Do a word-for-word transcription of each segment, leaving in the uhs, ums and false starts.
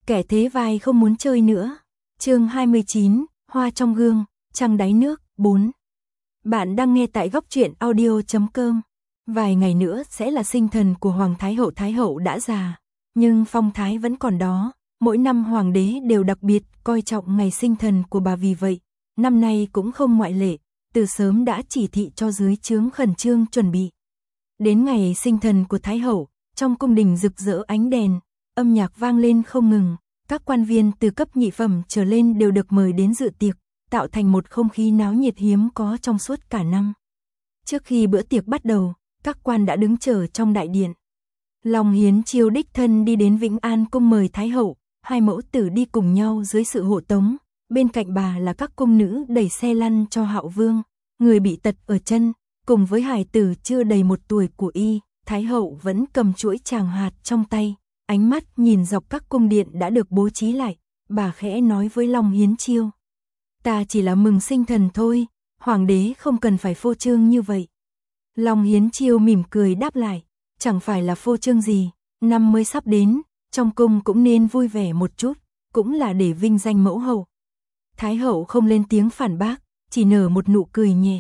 Kẻ thế vai không muốn chơi nữa. Chương hai mươi chín, Hoa trong gương, trăng đáy nước, bốn. Bạn đang nghe tại góc truyện audio chấm com. Vài ngày nữa sẽ là sinh thần của Hoàng Thái Hậu. Thái Hậu đã già, nhưng phong thái vẫn còn đó. Mỗi năm Hoàng đế đều đặc biệt coi trọng ngày sinh thần của bà, vì vậy, năm nay cũng không ngoại lệ, từ sớm đã chỉ thị cho dưới trướng khẩn trương chuẩn bị. Đến ngày sinh thần của Thái Hậu, trong cung đình rực rỡ ánh đèn, âm nhạc vang lên không ngừng, các quan viên từ cấp nhị phẩm trở lên đều được mời đến dự tiệc, tạo thành một không khí náo nhiệt hiếm có trong suốt cả năm. Trước khi bữa tiệc bắt đầu, các quan đã đứng chờ trong đại điện. Long Hiến Chiêu đích thân đi đến Vĩnh An cung mời Thái Hậu, hai mẫu tử đi cùng nhau dưới sự hộ tống, bên cạnh bà là các cung nữ đẩy xe lăn cho Hạo Vương, người bị tật ở chân, cùng với hài tử chưa đầy một tuổi của y. Thái Hậu vẫn cầm chuỗi tràng hạt trong tay, ánh mắt nhìn dọc các cung điện đã được bố trí lại, bà khẽ nói với Long Hiến Chiêu. Ta chỉ là mừng sinh thần thôi, Hoàng đế không cần phải phô trương như vậy. Long Hiến Chiêu mỉm cười đáp lại, chẳng phải là phô trương gì, năm mới sắp đến, trong cung cũng nên vui vẻ một chút, cũng là để vinh danh mẫu hậu. Thái Hậu không lên tiếng phản bác, chỉ nở một nụ cười nhẹ.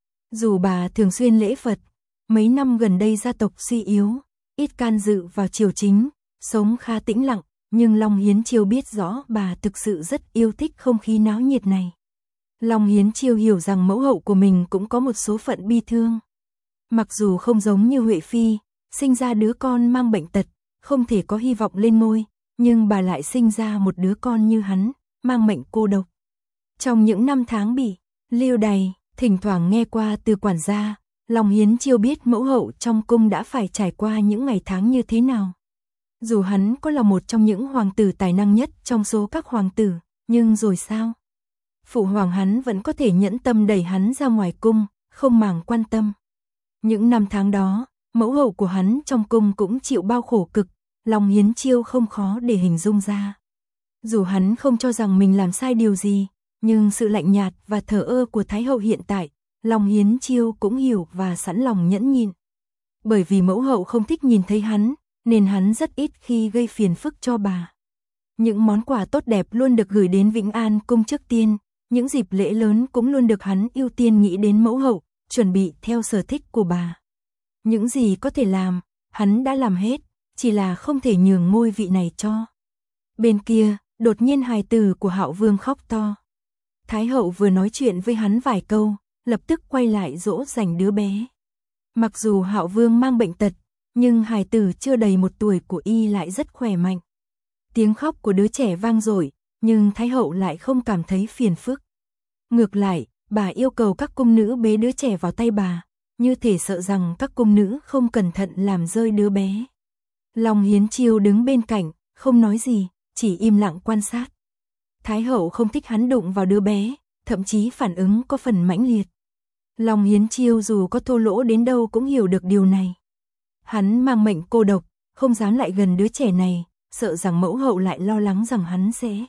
Dù bà thường xuyên lễ Phật, mấy năm gần đây gia tộc suy yếu, ít can dự vào triều chính, sống khá tĩnh lặng, nhưng Long Hiến Chiêu biết rõ bà thực sự rất yêu thích không khí náo nhiệt này. Long Hiến Chiêu hiểu rằng mẫu hậu của mình cũng có một số phận bi thương. Mặc dù không giống như Huệ Phi, sinh ra đứa con mang bệnh tật, không thể có hy vọng lên ngôi, nhưng bà lại sinh ra một đứa con như hắn, mang mệnh cô độc. Trong những năm tháng bị lưu đày, thỉnh thoảng nghe qua từ quản gia, Long Hiến Chiêu biết mẫu hậu trong cung đã phải trải qua những ngày tháng như thế nào. Dù hắn có là một trong những hoàng tử tài năng nhất trong số các hoàng tử, nhưng rồi sao? Phụ hoàng hắn vẫn có thể nhẫn tâm đẩy hắn ra ngoài cung, không màng quan tâm. Những năm tháng đó, mẫu hậu của hắn trong cung cũng chịu bao khổ cực, Long Hiến Chiêu không khó để hình dung ra. Dù hắn không cho rằng mình làm sai điều gì, nhưng sự lạnh nhạt và thờ ơ của Thái Hậu hiện tại, Long Hiến Chiêu cũng hiểu và sẵn lòng nhẫn nhịn. Bởi vì mẫu hậu không thích nhìn thấy hắn, nên hắn rất ít khi gây phiền phức cho bà. Những món quà tốt đẹp luôn được gửi đến Vĩnh An cung trước tiên, những dịp lễ lớn cũng luôn được hắn ưu tiên nghĩ đến mẫu hậu, chuẩn bị theo sở thích của bà. Những gì có thể làm, hắn đã làm hết, chỉ là không thể nhường ngôi vị này cho. Bên kia, đột nhiên hài tử của Hạo Vương khóc to. Thái Hậu vừa nói chuyện với hắn vài câu, lập tức quay lại dỗ dành đứa bé. Mặc dù Hạo Vương mang bệnh tật, nhưng hài tử chưa đầy một tuổi của y lại rất khỏe mạnh. Tiếng khóc của đứa trẻ vang dội, nhưng Thái Hậu lại không cảm thấy phiền phức. Ngược lại, bà yêu cầu các cung nữ bế đứa trẻ vào tay bà, như thể sợ rằng các cung nữ không cẩn thận làm rơi đứa bé. Long Hiến Chiêu đứng bên cạnh, không nói gì, chỉ im lặng quan sát. Thái Hậu không thích hắn đụng vào đứa bé, thậm chí phản ứng có phần mãnh liệt. Long Hiến Chiêu dù có thô lỗ đến đâu cũng hiểu được điều này. Hắn mang mệnh cô độc, không dám lại gần đứa trẻ này, sợ rằng mẫu hậu lại lo lắng rằng hắn sẽ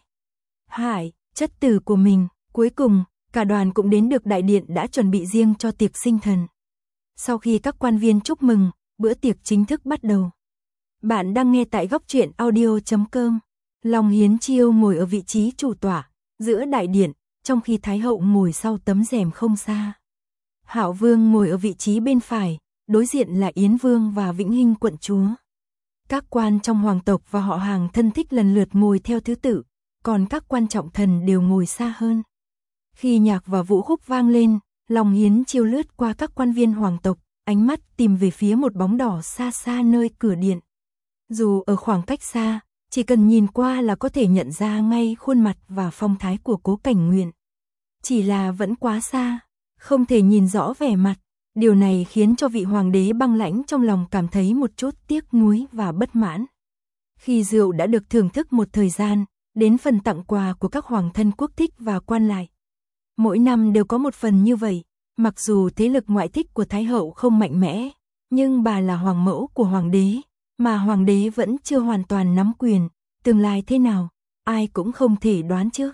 hại chất tử của mình. Cuối cùng, cả đoàn cũng đến được đại điện đã chuẩn bị riêng cho tiệc sinh thần. Sau khi các quan viên chúc mừng, bữa tiệc chính thức bắt đầu. Bạn đang nghe tại góc truyện audio chấm com. Long Hiến Chiêu ngồi ở vị trí chủ tọa, giữa đại điện, trong khi Thái Hậu ngồi sau tấm rèm không xa. Hạo Vương ngồi ở vị trí bên phải, đối diện là Yến Vương và Vĩnh Hinh quận chúa. Các quan trong hoàng tộc và họ hàng thân thích lần lượt ngồi theo thứ tự, còn các quan trọng thần đều ngồi xa hơn. Khi nhạc và vũ khúc vang lên, Long Hiến Chiêu lướt qua các quan viên hoàng tộc, ánh mắt tìm về phía một bóng đỏ xa xa nơi cửa điện. Dù ở khoảng cách xa, chỉ cần nhìn qua là có thể nhận ra ngay khuôn mặt và phong thái của Cố Cảnh Nguyện. Chỉ là vẫn quá xa, không thể nhìn rõ vẻ mặt. Điều này khiến cho vị hoàng đế băng lãnh trong lòng cảm thấy một chút tiếc nuối và bất mãn. Khi rượu đã được thưởng thức một thời gian, đến phần tặng quà của các hoàng thân quốc thích và quan lại. Mỗi năm đều có một phần như vậy, mặc dù thế lực ngoại thích của Thái Hậu không mạnh mẽ, nhưng bà là hoàng mẫu của hoàng đế, mà hoàng đế vẫn chưa hoàn toàn nắm quyền, tương lai thế nào, ai cũng không thể đoán trước.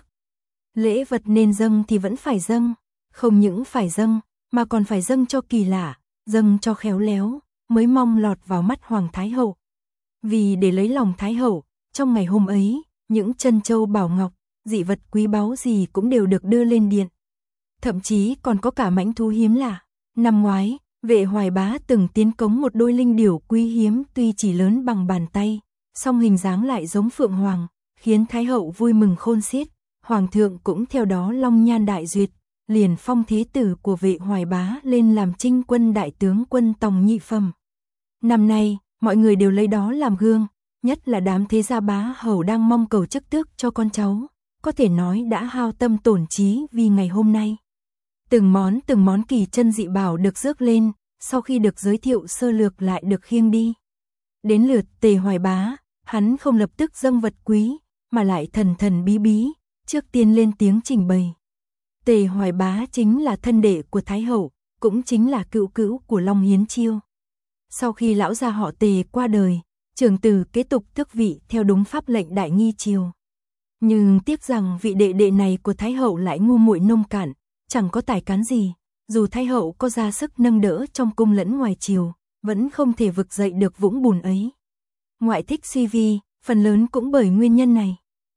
Lễ vật nên dâng thì vẫn phải dâng, không những phải dâng, mà còn phải dâng cho kỳ lạ, dâng cho khéo léo, mới mong lọt vào mắt Hoàng Thái Hậu. Vì để lấy lòng Thái Hậu, trong ngày hôm ấy, những trân châu bảo ngọc, dị vật quý báu gì cũng đều được đưa lên điện. Thậm chí còn có cả mãnh thú hiếm lạ. Năm ngoái, Vệ Hoài Bá từng tiến cống một đôi linh điểu quý hiếm tuy chỉ lớn bằng bàn tay, song hình dáng lại giống phượng hoàng, khiến Thái hậu vui mừng khôn xiết. Hoàng thượng cũng theo đó long nhan đại duyệt, liền phong thế tử của Vệ Hoài Bá lên làm Trinh quân đại tướng quân tòng nhị phẩm. Năm nay, mọi người đều lấy đó làm gương, nhất là đám thế gia bá hầu đang mong cầu chức tước cho con cháu, có thể nói đã hao tâm tổn trí vì ngày hôm nay. Từng món từng món kỳ chân dị bảo được rước lên, sau khi được giới thiệu sơ lược lại được khiêng đi. Đến lượt Tề Hoài Bá, hắn không lập tức dâng vật quý, mà lại thần thần bí bí, trước tiên lên tiếng trình bày. Tề Hoài Bá chính là thân đệ của Thái hậu, cũng chính là cựu cữu của Long Hiến Chiêu. Sau khi lão gia họ Tề qua đời, trưởng tử kế tục tước vị theo đúng pháp lệnh đại nghi triều. Nhưng tiếc rằng vị đệ đệ này của Thái hậu lại ngu muội nông cạn, chẳng có tài cán gì, dù Thái hậu có ra sức nâng đỡ trong cung lẫn ngoài triều, vẫn không thể vực dậy được vũng bùn ấy. Ngoại thích suy vi, phần lớn cũng bởi nguyên nhân này.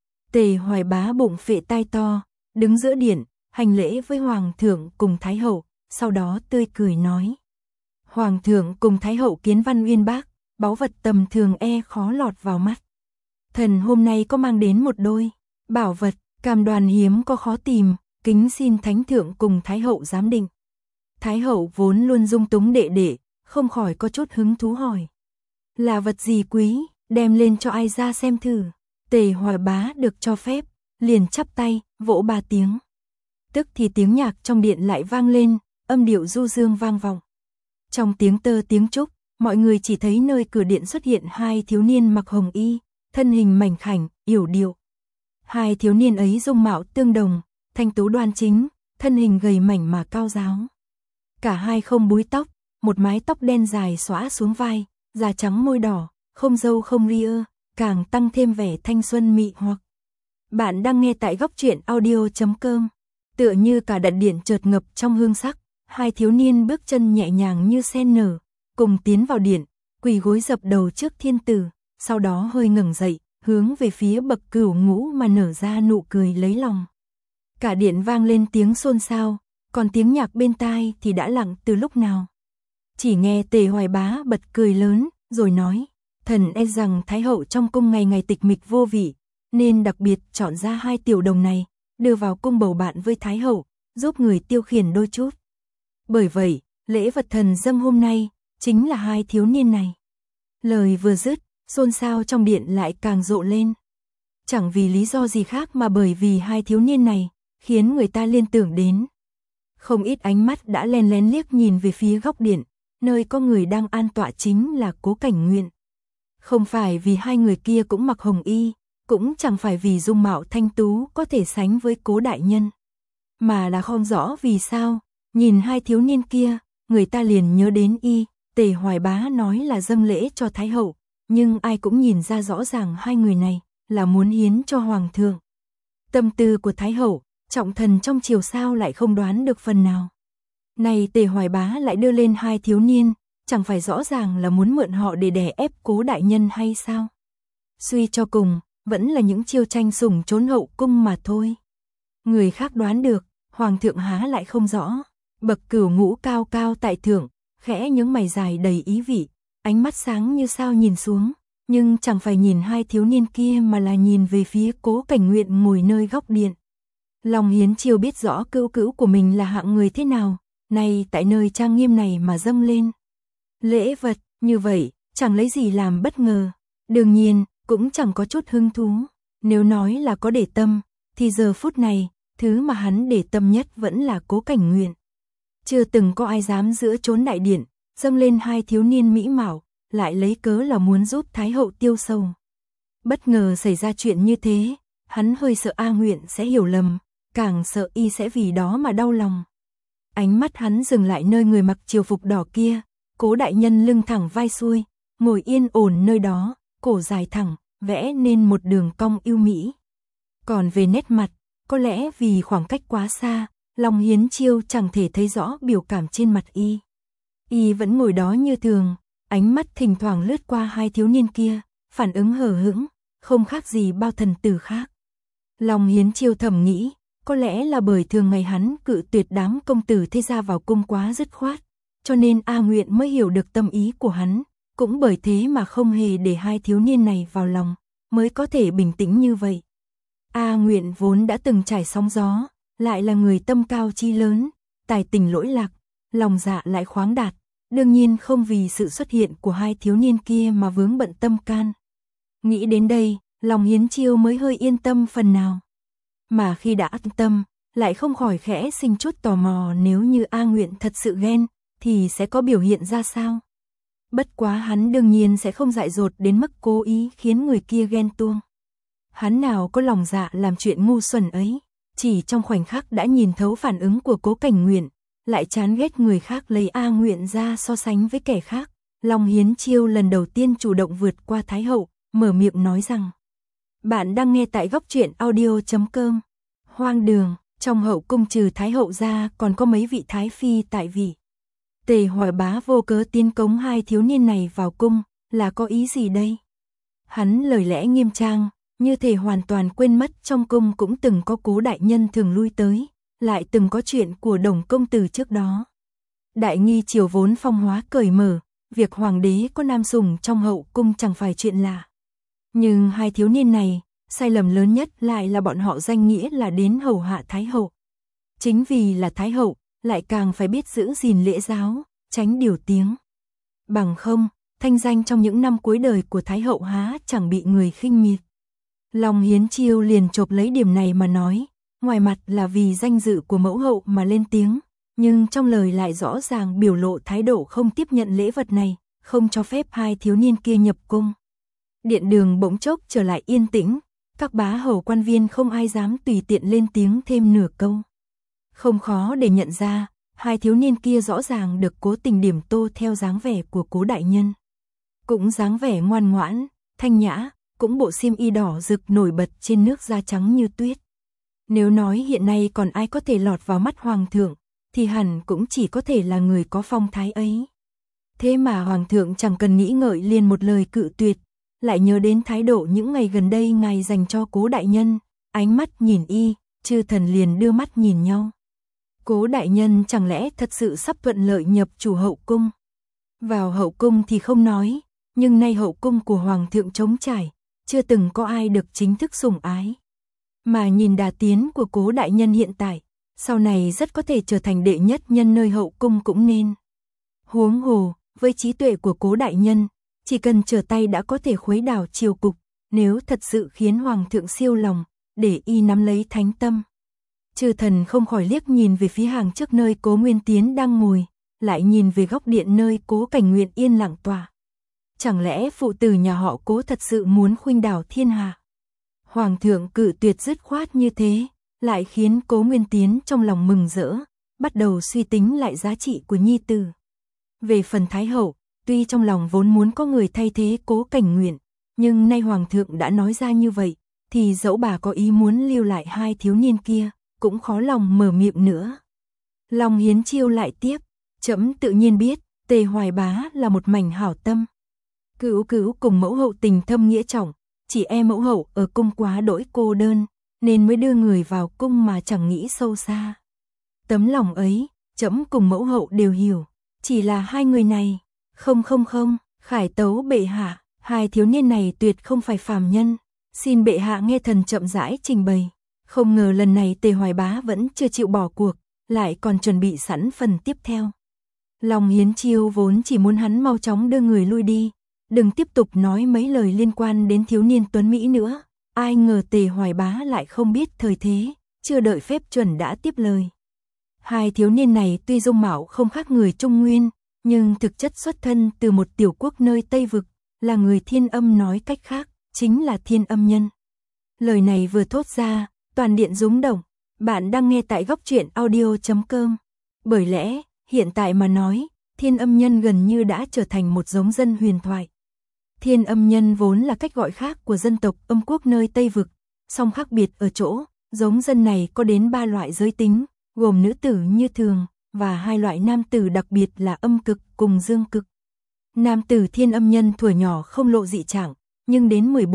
Tề Hoài Bá bụng phệ tai to, đứng giữa điện, hành lễ với Hoàng thượng cùng Thái hậu, sau đó tươi cười nói. Hoàng thượng cùng Thái hậu kiến văn uyên bác, báu vật tầm thường e khó lọt vào mắt. Thần hôm nay có mang đến một đôi bảo vật, cam đoan hiếm có khó tìm, kính xin Thánh thượng cùng Thái hậu giám định. Thái hậu vốn luôn dung túng đệ đệ, không khỏi có chút hứng thú hỏi. Là vật gì quý, đem lên cho ai ra xem thử. Tề Hoài Bá được cho phép, liền chắp tay, vỗ ba tiếng. Tức thì tiếng nhạc trong điện lại vang lên, âm điệu du dương vang vọng. Trong tiếng tơ tiếng trúc, mọi người chỉ thấy nơi cửa điện xuất hiện hai thiếu niên mặc hồng y, thân hình mảnh khảnh, yểu điệu. Hai thiếu niên ấy dung mạo tương đồng, thanh tú đoan chính, thân hình gầy mảnh mà cao ráo. Cả hai không búi tóc, một mái tóc đen dài xõa xuống vai, da trắng môi đỏ, không râu không ria, càng tăng thêm vẻ thanh xuân mị hoặc. Bạn đang nghe tại góc truyện audio chấm com. Tựa như cả đại điện chợt ngập trong hương sắc, hai thiếu niên bước chân nhẹ nhàng như sen nở, cùng tiến vào điện, quỳ gối dập đầu trước thiên tử, sau đó hơi ngẩng dậy, hướng về phía bậc cửu ngũ mà nở ra nụ cười lấy lòng. Cả điện vang lên tiếng xôn xao, còn tiếng nhạc bên tai thì đã lặng từ lúc nào. Chỉ nghe Tề Hoài Bá bật cười lớn, rồi nói, thần e rằng Thái hậu trong cung ngày ngày tịch mịch vô vị, nên đặc biệt chọn ra hai tiểu đồng này, đưa vào cung bầu bạn với Thái hậu, giúp người tiêu khiển đôi chút. Bởi vậy, lễ vật thần dâng hôm nay, chính là hai thiếu niên này. Lời vừa dứt, xôn xao trong điện lại càng rộ lên. Chẳng vì lý do gì khác mà bởi vì hai thiếu niên này, khiến người ta liên tưởng đến. Không ít ánh mắt đã len lén liếc nhìn về phía góc điện, nơi có người đang an tọa chính là Cố Cảnh Nguyện. Không phải vì hai người kia cũng mặc hồng y, cũng chẳng phải vì dung mạo thanh tú có thể sánh với Cố đại nhân, mà là không rõ vì sao, nhìn hai thiếu niên kia, người ta liền nhớ đến y. Tề Hoài Bá nói là dâng lễ cho Thái hậu, nhưng ai cũng nhìn ra rõ ràng hai người này là muốn hiến cho Hoàng thượng. Tâm tư của Thái hậu, trọng thần trong triều sao lại không đoán được phần nào. Này Tề Hoài Bá lại đưa lên hai thiếu niên, chẳng phải rõ ràng là muốn mượn họ để đè ép Cố đại nhân hay sao? Suy cho cùng, vẫn là những chiêu tranh sủng trốn hậu cung mà thôi. Người khác đoán được, Hoàng thượng há lại không rõ. Bậc cửu ngũ cao cao tại thượng, khẽ nhướng mày dài đầy ý vị, ánh mắt sáng như sao nhìn xuống, nhưng chẳng phải nhìn hai thiếu niên kia mà là nhìn về phía Cố Cảnh Nguyện ngồi nơi góc điện. Long Hiến Chiêu biết rõ cữu cữu của mình là hạng người thế nào, nay tại nơi trang nghiêm này mà dâng lên lễ vật như vậy, chẳng lấy gì làm bất ngờ. Đương nhiên, cũng chẳng có chút hứng thú. Nếu nói là có để tâm, thì giờ phút này, thứ mà hắn để tâm nhất vẫn là Cố Cảnh Nguyện. Chưa từng có ai dám giữa chốn đại điện, dâng lên hai thiếu niên mỹ mạo, lại lấy cớ là muốn giúp Thái hậu tiêu sầu. Bất ngờ xảy ra chuyện như thế, hắn hơi sợ A Nguyện sẽ hiểu lầm, càng sợ y sẽ vì đó mà đau lòng. Ánh mắt hắn dừng lại nơi người mặc triều phục đỏ kia, Cố đại nhân lưng thẳng vai xuôi, ngồi yên ổn nơi đó, cổ dài thẳng, vẽ nên một đường cong yêu mỹ. Còn về nét mặt, có lẽ vì khoảng cách quá xa, Long Hiến Chiêu chẳng thể thấy rõ biểu cảm trên mặt y. Y vẫn ngồi đó như thường, ánh mắt thỉnh thoảng lướt qua hai thiếu niên kia, phản ứng hờ hững, không khác gì bao thần tử khác. Long Hiến Chiêu thầm nghĩ, có lẽ là bởi thường ngày hắn cự tuyệt đám công tử thế gia vào cung quá dứt khoát, cho nên A Nguyện mới hiểu được tâm ý của hắn, cũng bởi thế mà không hề để hai thiếu niên này vào lòng, mới có thể bình tĩnh như vậy. A Nguyện vốn đã từng trải sóng gió, lại là người tâm cao chi lớn, tài tình lỗi lạc, lòng dạ lại khoáng đạt, đương nhiên không vì sự xuất hiện của hai thiếu niên kia mà vướng bận tâm can. Nghĩ đến đây, Long Hiến Chiêu mới hơi yên tâm phần nào. Mà khi đã an tâm, lại không khỏi khẽ sinh chút tò mò nếu như A Nguyện thật sự ghen, thì sẽ có biểu hiện ra sao. Bất quá hắn đương nhiên sẽ không dại dột đến mức cố ý khiến người kia ghen tuông. Hắn nào có lòng dạ làm chuyện ngu xuẩn ấy, chỉ trong khoảnh khắc đã nhìn thấu phản ứng của Cố Cảnh Nguyện, lại chán ghét người khác lấy A Nguyện ra so sánh với kẻ khác. Long Hiến Chiêu lần đầu tiên chủ động vượt qua Thái Hậu, mở miệng nói rằng: bạn đang nghe tại góc truyện audio chấm com. Hoang đường, trong hậu cung trừ Thái Hậu ra còn có mấy vị Thái Phi tại vị. Tề Hoài Bá vô cớ tiến cống hai thiếu niên này vào cung, là có ý gì đây? Hắn lời lẽ nghiêm trang, như thể hoàn toàn quên mất trong cung cũng từng có Cố đại nhân thường lui tới, lại từng có chuyện của Đồng công tử trước đó. Đại nghi triều vốn phong hóa cởi mở, việc hoàng đế có nam sủng trong hậu cung chẳng phải chuyện lạ. Nhưng hai thiếu niên này, sai lầm lớn nhất lại là bọn họ danh nghĩa là đến hầu hạ Thái Hậu. Chính vì là Thái Hậu, lại càng phải biết giữ gìn lễ giáo, tránh điều tiếng. Bằng không, thanh danh trong những năm cuối đời của Thái Hậu há chẳng bị người khinh miệt. Long Hiến Chiêu liền chộp lấy điểm này mà nói, ngoài mặt là vì danh dự của mẫu hậu mà lên tiếng, nhưng trong lời lại rõ ràng biểu lộ thái độ không tiếp nhận lễ vật này, không cho phép hai thiếu niên kia nhập cung. Điện đường bỗng chốc trở lại yên tĩnh, các bá hầu quan viên không ai dám tùy tiện lên tiếng thêm nửa câu. Không khó để nhận ra, hai thiếu niên kia rõ ràng được cố tình điểm tô theo dáng vẻ của Cố đại nhân. Cũng dáng vẻ ngoan ngoãn, thanh nhã, cũng bộ xiêm y đỏ rực nổi bật trên nước da trắng như tuyết. Nếu nói hiện nay còn ai có thể lọt vào mắt hoàng thượng, thì hẳn cũng chỉ có thể là người có phong thái ấy. Thế mà hoàng thượng chẳng cần nghĩ ngợi liền một lời cự tuyệt, lại nhớ đến thái độ những ngày gần đây ngài dành cho Cố đại nhân, ánh mắt nhìn y, chư thần liền đưa mắt nhìn nhau. Cố đại nhân chẳng lẽ thật sự sắp thuận lợi nhập chủ hậu cung? Vào hậu cung thì không nói, nhưng nay hậu cung của hoàng thượng trống trải, chưa từng có ai được chính thức sủng ái. Mà nhìn đà tiến của Cố đại nhân hiện tại, sau này rất có thể trở thành đệ nhất nhân nơi hậu cung cũng nên. Huống hồ, với trí tuệ của Cố đại nhân, chỉ cần trở tay đã có thể khuấy đảo triều cục, nếu thật sự khiến hoàng thượng siêu lòng, để y nắm lấy thánh tâm. Chư thần không khỏi liếc nhìn về phía hàng trước nơi Cố Nguyên Tiến đang ngồi, lại nhìn về góc điện nơi Cố Cảnh Nguyện yên lặng tòa. Chẳng lẽ phụ tử nhà họ Cố thật sự muốn khuynh đảo thiên hạ? Hoàng thượng cự tuyệt dứt khoát như thế, lại khiến Cố Nguyên Tiến trong lòng mừng rỡ, bắt đầu suy tính lại giá trị của nhi tử. Về phần Thái Hậu, tuy trong lòng vốn muốn có người thay thế Cố Cảnh Nguyện, nhưng nay hoàng thượng đã nói ra như vậy, thì dẫu bà có ý muốn lưu lại hai thiếu niên kia, cũng khó lòng mở miệng nữa. Long Hiến Chiêu lại tiếp, trẫm tự nhiên biết, Tề Hoài Bá là một mảnh hảo tâm. Cữu Cữu cùng mẫu hậu tình thâm nghĩa trọng, chỉ e mẫu hậu ở cung quá đỗi cô đơn, nên mới đưa người vào cung mà chẳng nghĩ sâu xa. Tấm lòng ấy, trẫm cùng mẫu hậu đều hiểu, chỉ là hai người này, không không không, khải tấu bệ hạ, hai thiếu niên này tuyệt không phải phàm nhân, xin bệ hạ nghe thần chậm rãi trình bày. Không ngờ lần này Tề Hoài Bá vẫn chưa chịu bỏ cuộc, lại còn chuẩn bị sẵn phần tiếp theo. Long Hiến Chiêu vốn chỉ muốn hắn mau chóng đưa người lui đi, đừng tiếp tục nói mấy lời liên quan đến thiếu niên tuấn Mỹ nữa. Ai ngờ Tề Hoài Bá lại không biết thời thế, chưa đợi phép chuẩn đã tiếp lời. Hai thiếu niên này tuy dung mạo không khác người Trung Nguyên, nhưng thực chất xuất thân từ một tiểu quốc nơi Tây Vực, là người Thiên Âm, nói cách khác, chính là Thiên Âm nhân. Lời này vừa thốt ra, toàn điện rúng động. Bạn đang nghe tại góc truyện audio chấm com. Bởi lẽ, hiện tại mà nói, Thiên Âm nhân gần như đã trở thành một giống dân huyền thoại. Thiên Âm nhân vốn là cách gọi khác của dân tộc Âm quốc nơi Tây Vực, song khác biệt ở chỗ, giống dân này có đến ba loại giới tính, gồm nữ tử như thường, và hai loại nam tử đặc biệt là âm cực cùng dương cực. Nam tử Thiên Âm nhân thuở nhỏ không lộ dị trạng, nhưng đến mười bốn,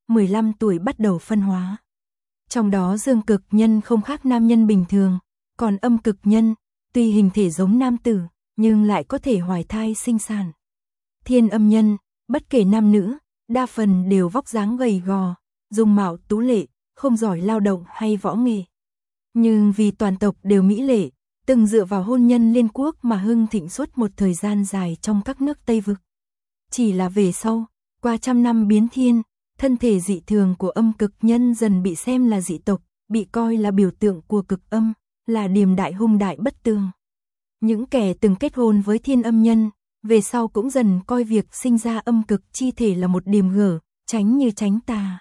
mười lăm tuổi bắt đầu phân hóa. Trong đó dương cực nhân không khác nam nhân bình thường, còn âm cực nhân, tuy hình thể giống nam tử, nhưng lại có thể hoài thai sinh sản. Thiên âm nhân, bất kể nam nữ, đa phần đều vóc dáng gầy gò, dung mạo tú lệ, không giỏi lao động hay võ nghề. Nhưng vì toàn tộc đều mỹ lệ, từng dựa vào hôn nhân liên quốc mà hưng thịnh suốt một thời gian dài trong các nước Tây Vực. Chỉ là về sau, qua trăm năm biến thiên, thân thể dị thường của âm cực nhân dần bị xem là dị tộc, bị coi là biểu tượng của cực âm, là điềm đại hung đại bất tường. Những kẻ từng kết hôn với thiên âm nhân, về sau cũng dần coi việc sinh ra âm cực chi thể là một điềm gở, tránh như tránh tà.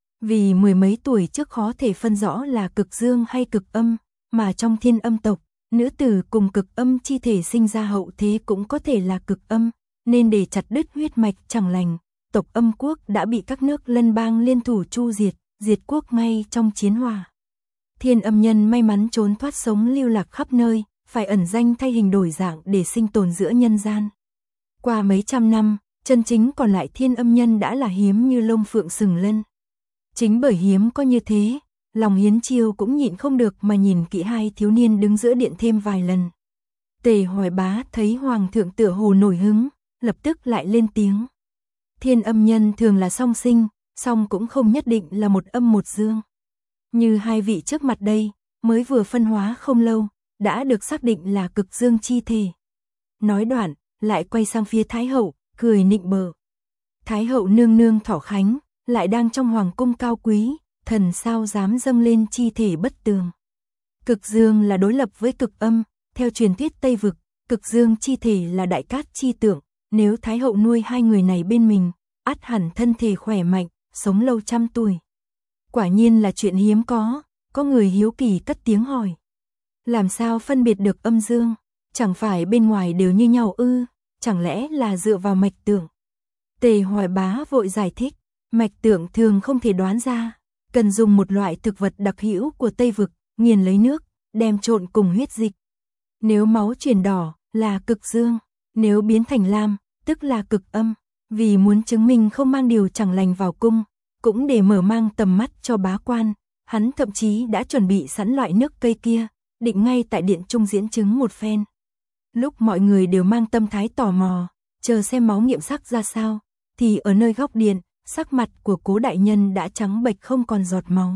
Vì mười mấy tuổi trước khó thể phân rõ là cực dương hay cực âm, mà trong thiên âm tộc, nữ tử cùng cực âm chi thể sinh ra hậu thế cũng có thể là cực âm, nên để chặt đứt huyết mạch chẳng lành, tộc âm quốc đã bị các nước lân bang liên thủ chu diệt, diệt quốc ngay trong chiến hỏa. Thiên âm nhân may mắn trốn thoát sống lưu lạc khắp nơi, phải ẩn danh thay hình đổi dạng để sinh tồn giữa nhân gian. Qua mấy trăm năm, chân chính còn lại thiên âm nhân đã là hiếm như lông phượng sừng lân. Chính bởi hiếm có như thế, lòng Hiến Chiêu cũng nhịn không được mà nhìn kỹ hai thiếu niên đứng giữa điện thêm vài lần. Tề Hoài Bá thấy hoàng thượng tựa hồ nổi hứng, lập tức lại lên tiếng. Thiên âm nhân thường là song sinh, song cũng không nhất định là một âm một dương. Như hai vị trước mặt đây, mới vừa phân hóa không lâu, đã được xác định là cực dương chi thể. Nói đoạn, lại quay sang phía Thái hậu, cười nịnh bợ. Thái hậu nương nương thọ khánh, lại đang trong hoàng cung cao quý, thần sao dám dâng lên chi thể bất tường. Cực dương là đối lập với cực âm, theo truyền thuyết Tây Vực, cực dương chi thể là đại cát chi tượng, nếu Thái hậu nuôi hai người này bên mình, ắt hẳn thân thể khỏe mạnh, sống lâu trăm tuổi. Quả nhiên là chuyện hiếm có, có người hiếu kỳ cất tiếng hỏi. Làm sao phân biệt được âm dương, chẳng phải bên ngoài đều như nhau ư, chẳng lẽ là dựa vào mạch tượng? Tề Hoài Bá vội giải thích, mạch tượng thường không thể đoán ra, cần dùng một loại thực vật đặc hữu của Tây Vực, nghiền lấy nước, đem trộn cùng huyết dịch. Nếu máu chuyển đỏ là cực dương, nếu biến thành lam, tức là cực âm, vì muốn chứng minh không mang điều chẳng lành vào cung, cũng để mở mang tầm mắt cho bá quan, hắn thậm chí đã chuẩn bị sẵn loại nước cây kia, định ngay tại điện trung diễn chứng một phen. Lúc mọi người đều mang tâm thái tò mò, chờ xem máu nghiệm sắc ra sao, thì ở nơi góc điện, sắc mặt của Cố đại nhân đã trắng bệch không còn giọt máu.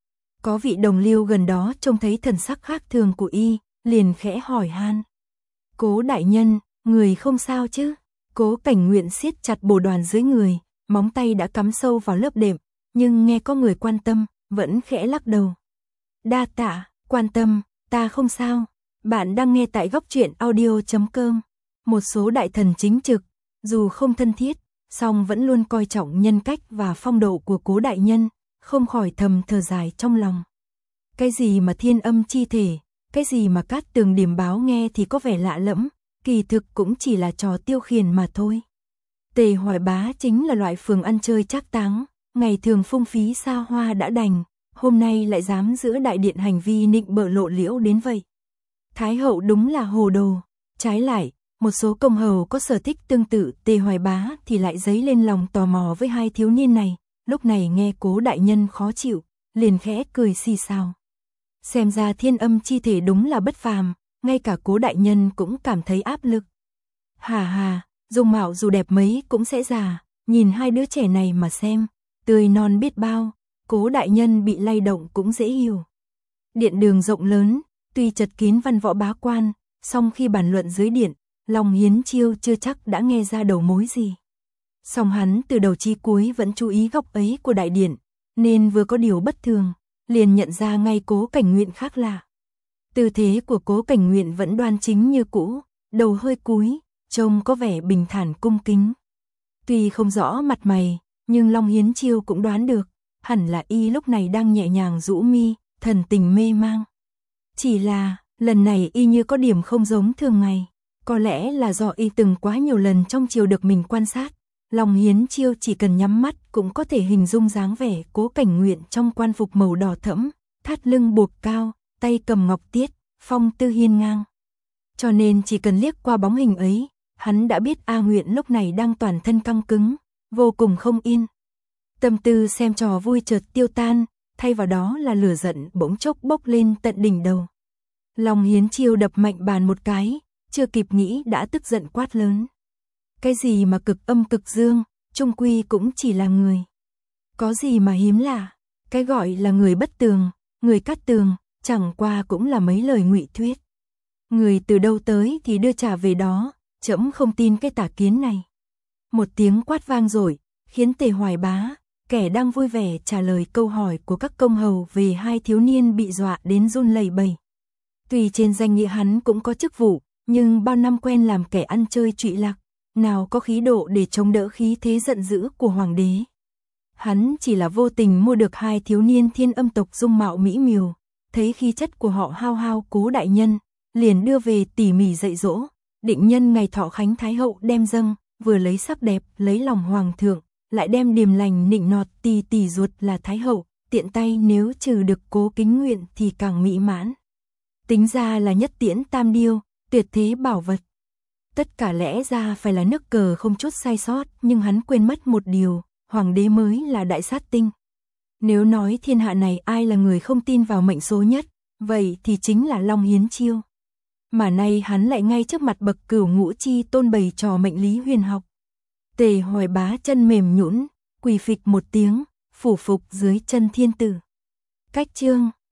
Có vị đồng liêu gần đó trông thấy thần sắc khác thường của y, liền khẽ hỏi han. Cố đại nhân, người không sao chứ? Cố Cảnh Nguyện siết chặt bồ đoàn dưới người, móng tay đã cắm sâu vào lớp đệm, nhưng nghe có người quan tâm, vẫn khẽ lắc đầu. Đa tạ, quan tâm, ta không sao. Bạn đang nghe tại góc truyện audio chấm com. Một số đại thần chính trực, dù không thân thiết, song vẫn luôn coi trọng nhân cách và phong độ của Cố đại nhân, không khỏi thầm thở dài trong lòng. Cái gì mà thiên âm chi thể, cái gì mà Cát Tường điểm báo nghe thì có vẻ lạ lẫm, kỳ thực cũng chỉ là trò tiêu khiển mà thôi. Tề Hoài Bá chính là loại phường ăn chơi trác táng, ngày thường phung phí xa hoa đã đành, hôm nay lại dám giữa đại điện hành vi nịnh bợ lộ liễu đến vậy. Thái hậu đúng là hồ đồ, trái lại, một số công hầu có sở thích tương tự Tề Hoài Bá thì lại dấy lên lòng tò mò với hai thiếu niên này, lúc này nghe Cố đại nhân khó chịu, liền khẽ cười xì xào. Xem ra thiên âm chi thể đúng là bất phàm, ngay cả Cố đại nhân cũng cảm thấy áp lực. Hà hà, dung mạo dù đẹp mấy cũng sẽ già, nhìn hai đứa trẻ này mà xem, tươi non biết bao, Cố đại nhân bị lay động cũng dễ hiểu. Điện đường rộng lớn, tuy chật kín văn võ bá quan, song khi bàn luận dưới điện, lòng Hiến Chiêu chưa chắc đã nghe ra đầu mối gì. Song hắn từ đầu chí cuối vẫn chú ý góc ấy của đại điện, nên vừa có điều bất thường, liền nhận ra ngay Cố Cảnh Nguyện khác lạ. Tư thế của Cố Cảnh Nguyện vẫn đoan chính như cũ, đầu hơi cúi, trông có vẻ bình thản cung kính. Tuy không rõ mặt mày, nhưng Long Hiến Chiêu cũng đoán được, hẳn là y lúc này đang nhẹ nhàng rũ mi, thần tình mê mang. Chỉ là, lần này y như có điểm không giống thường ngày, có lẽ là do y từng quá nhiều lần trong chiều được mình quan sát. Long Hiến Chiêu chỉ cần nhắm mắt cũng có thể hình dung dáng vẻ Cố Cảnh Nguyện trong quan phục màu đỏ thẫm, thắt lưng buộc cao, tay cầm ngọc tiết, phong tư hiên ngang. Cho nên chỉ cần liếc qua bóng hình ấy, hắn đã biết A Nguyện lúc này đang toàn thân căng cứng, vô cùng không yên. Tâm tư xem trò vui chợt tiêu tan, thay vào đó là lửa giận bỗng chốc bốc lên tận đỉnh đầu. Long Hiến Chiêu đập mạnh bàn một cái, chưa kịp nghĩ đã tức giận quát lớn. Cái gì mà cực âm cực dương, chung quy cũng chỉ là người. Có gì mà hiếm lạ, cái gọi là người bất tường, người cát tường, chẳng qua cũng là mấy lời ngụy thuyết. Người từ đâu tới thì đưa trả về đó, trẫm không tin cái tà kiến này. Một tiếng quát vang dội, khiến Tề Hoài Bá, kẻ đang vui vẻ trả lời câu hỏi của các công hầu về hai thiếu niên bị dọa đến run lẩy bẩy. Tuy trên danh nghĩa hắn cũng có chức vụ, nhưng bao năm quen làm kẻ ăn chơi trụy lạc, nào có khí độ để chống đỡ khí thế giận dữ của hoàng đế. Hắn chỉ là vô tình mua được hai thiếu niên thiên âm tộc dung mạo mỹ miều, thấy khí chất của họ hao hao Cố đại nhân, liền đưa về tỉ mỉ dạy dỗ, định nhân ngày thọ khánh thái hậu đem dâng, vừa lấy sắc đẹp lấy lòng hoàng thượng, lại đem điềm lành nịnh nọt tì tì ruột là thái hậu, tiện tay nếu trừ được Cố kính nguyện thì càng mỹ mãn. Tính ra là nhất tiễn tam điêu, tuyệt thế bảo vật. Tất cả lẽ ra phải là nước cờ không chút sai sót, nhưng hắn quên mất một điều, hoàng đế mới là đại sát tinh. Nếu nói thiên hạ này ai là người không tin vào mệnh số nhất, vậy thì chính là Long Hiến Chiêu. Mà nay hắn lại ngay trước mặt bậc cửu ngũ chi tôn bày trò mệnh lý huyền học. Tề Hoài Bá chân mềm nhũn, quỳ phịch một tiếng, phủ phục dưới chân thiên tử. Cách chương